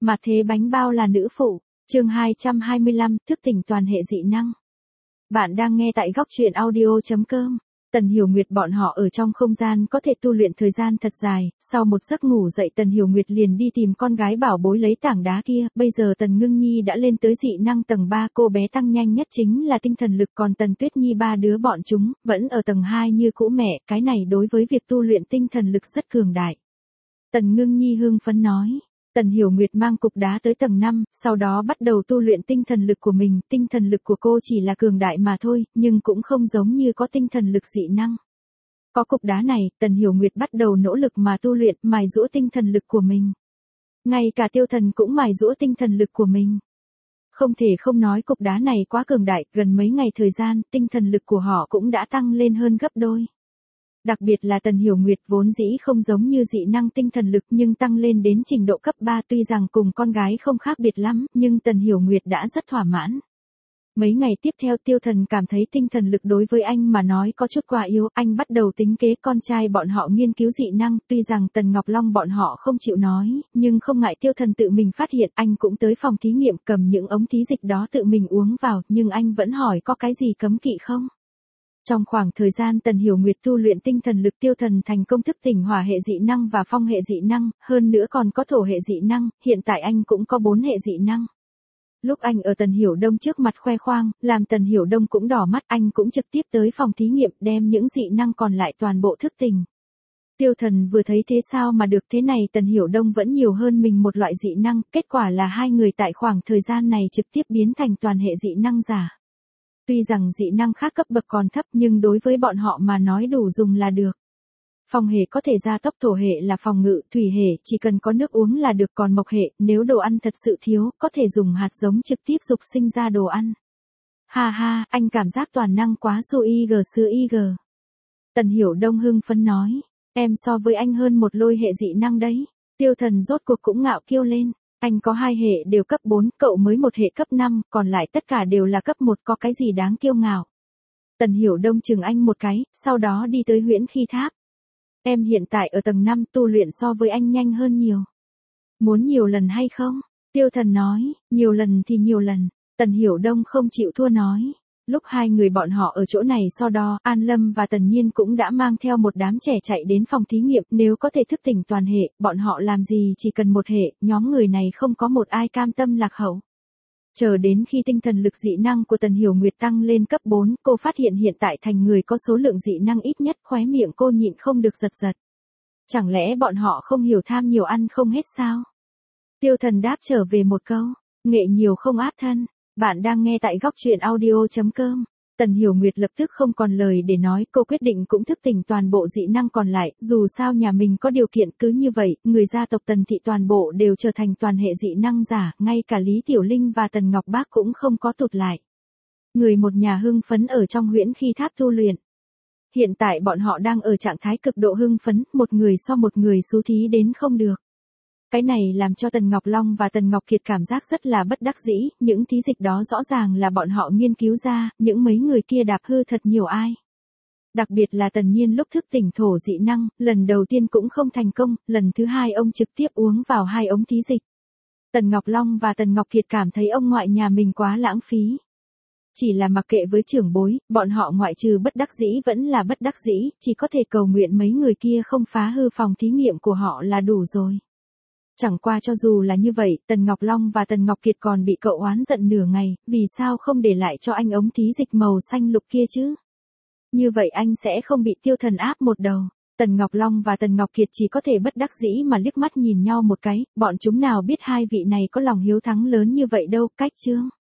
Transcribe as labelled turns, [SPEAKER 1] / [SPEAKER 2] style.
[SPEAKER 1] Mà thế bánh bao là nữ phụ, chương 225, thức tỉnh toàn hệ dị năng. Bạn đang nghe tại góc truyện audio.com. Tần Hiểu Nguyệt bọn họ ở trong không gian có thể tu luyện thời gian thật dài, sau một giấc ngủ dậy Tần Hiểu Nguyệt liền đi tìm con gái bảo bối lấy tảng đá kia, bây giờ Tần Ngưng Nhi đã lên tới dị năng tầng 3, cô bé tăng nhanh nhất chính là tinh thần lực, còn Tần Tuyết Nhi ba đứa bọn chúng, vẫn ở tầng 2 như cũ mẹ, cái này đối với việc tu luyện tinh thần lực rất cường đại. Tần Ngưng Nhi hưng phấn nói. Tần Hiểu Nguyệt mang cục đá tới tầng 5, sau đó bắt đầu tu luyện tinh thần lực của mình, tinh thần lực của cô chỉ là cường đại mà thôi, nhưng cũng không giống như có tinh thần lực dị năng. Có cục đá này, Tần Hiểu Nguyệt bắt đầu nỗ lực mà tu luyện, mài giũa tinh thần lực của mình. Ngay cả Tiêu Thần cũng mài giũa tinh thần lực của mình. Không thể không nói cục đá này quá cường đại, gần mấy ngày thời gian, tinh thần lực của họ cũng đã tăng lên hơn gấp đôi. Đặc biệt là Tần Hiểu Nguyệt vốn dĩ không giống như dị năng tinh thần lực nhưng tăng lên đến trình độ cấp 3, tuy rằng cùng con gái không khác biệt lắm, nhưng Tần Hiểu Nguyệt đã rất thỏa mãn. Mấy ngày tiếp theo Tiêu Thần cảm thấy tinh thần lực đối với anh mà nói có chút quá yếu, anh bắt đầu tính kế con trai bọn họ nghiên cứu dị năng, tuy rằng Tần Ngọc Long bọn họ không chịu nói, nhưng không ngại Tiêu Thần tự mình phát hiện, anh cũng tới phòng thí nghiệm cầm những ống thí dịch đó tự mình uống vào, nhưng anh vẫn hỏi có cái gì cấm kỵ không? Trong khoảng thời gian Tần Hiểu Nguyệt tu luyện tinh thần lực, Tiêu Thần thành công thức tỉnh hỏa hệ dị năng và phong hệ dị năng, hơn nữa còn có thổ hệ dị năng, hiện tại anh cũng có 4 hệ dị năng. Lúc anh ở Tần Hiểu Đông trước mặt khoe khoang, làm Tần Hiểu Đông cũng đỏ mắt, anh cũng trực tiếp tới phòng thí nghiệm đem những dị năng còn lại toàn bộ thức tỉnh. Tiêu Thần vừa thấy thế sao mà được, thế này Tần Hiểu Đông vẫn nhiều hơn mình một loại dị năng, kết quả là hai người tại khoảng thời gian này trực tiếp biến thành toàn hệ dị năng giả. Tuy rằng dị năng khác cấp bậc còn thấp nhưng đối với bọn họ mà nói đủ dùng là được. Phong hệ có thể gia tốc, thổ hệ là phòng ngự, thủy hệ chỉ cần có nước uống là được, còn mộc hệ nếu đồ ăn thật sự thiếu có thể dùng hạt giống trực tiếp dục sinh ra đồ ăn. Ha ha, anh cảm giác toàn năng quá sư IG. Tần Hiểu Đông hưng phấn nói, em so với anh hơn một lôi hệ dị năng đấy. Tiêu Thần rốt cuộc cũng ngạo kiêu lên. Anh có 2 hệ đều cấp 4, cậu mới một hệ cấp 5, còn lại tất cả đều là cấp 1, có cái gì đáng kiêu ngạo. Tần Hiểu Đông chừng anh một cái, sau đó đi tới Huyễn Khi Tháp. Em hiện tại ở tầng 5, tu luyện so với anh nhanh hơn nhiều. Muốn nhiều lần hay không? Tiêu Thần nói, nhiều lần thì nhiều lần. Tần Hiểu Đông không chịu thua nói. Lúc hai người bọn họ ở chỗ này so đo, An Lâm và Tần Nhiên cũng đã mang theo một đám trẻ chạy đến phòng thí nghiệm, nếu có thể thức tỉnh toàn hệ, bọn họ làm gì chỉ cần một hệ, nhóm người này không có một ai cam tâm lạc hậu. Chờ đến khi tinh thần lực dị năng của Tần Hiểu Nguyệt tăng lên cấp 4, cô phát hiện hiện tại thành người có số lượng dị năng ít nhất, khóe miệng cô nhịn không được giật giật. Chẳng lẽ bọn họ không hiểu tham nhiều ăn không hết sao? Tiêu Thần đáp trở về một câu, nghệ nhiều không áp thân. Bạn đang nghe tại góc truyện audio.com. Tần Hiểu Nguyệt lập tức không còn lời để nói, cô quyết định cũng thức tỉnh toàn bộ dị năng còn lại, dù sao nhà mình có điều kiện, cứ như vậy, người gia tộc Tần thị toàn bộ đều trở thành toàn hệ dị năng giả, ngay cả Lý Tiểu Linh và Tần Ngọc Bác cũng không có tụt lại. Người một nhà hưng phấn ở trong Huyễn Khi Tháp tu luyện. Hiện tại bọn họ đang ở trạng thái cực độ hưng phấn, một người so một người xú thí đến không được. Cái này làm cho Tần Ngọc Long và Tần Ngọc Kiệt cảm giác rất là bất đắc dĩ, những thí dịch đó rõ ràng là bọn họ nghiên cứu ra, những mấy người kia đạp hư thật nhiều ai. Đặc biệt là Tần Nhiên lúc thức tỉnh thổ dị năng, lần đầu tiên cũng không thành công, lần thứ hai ông trực tiếp uống vào 2 ống thí dịch. Tần Ngọc Long và Tần Ngọc Kiệt cảm thấy ông ngoại nhà mình quá lãng phí. Chỉ là mặc kệ với trưởng bối, bọn họ ngoại trừ bất đắc dĩ vẫn là bất đắc dĩ, chỉ có thể cầu nguyện mấy người kia không phá hư phòng thí nghiệm của họ là đủ rồi. Chẳng qua cho dù là như vậy, Tần Ngọc Long và Tần Ngọc Kiệt còn bị cậu oán giận nửa ngày, vì sao không để lại cho anh ống thí dịch màu xanh lục kia chứ? Như vậy anh sẽ không bị Tiêu Thần áp một đầu. Tần Ngọc Long và Tần Ngọc Kiệt chỉ có thể bất đắc dĩ mà liếc mắt nhìn nhau một cái, bọn chúng nào biết hai vị này có lòng hiếu thắng lớn như vậy đâu, cách chương.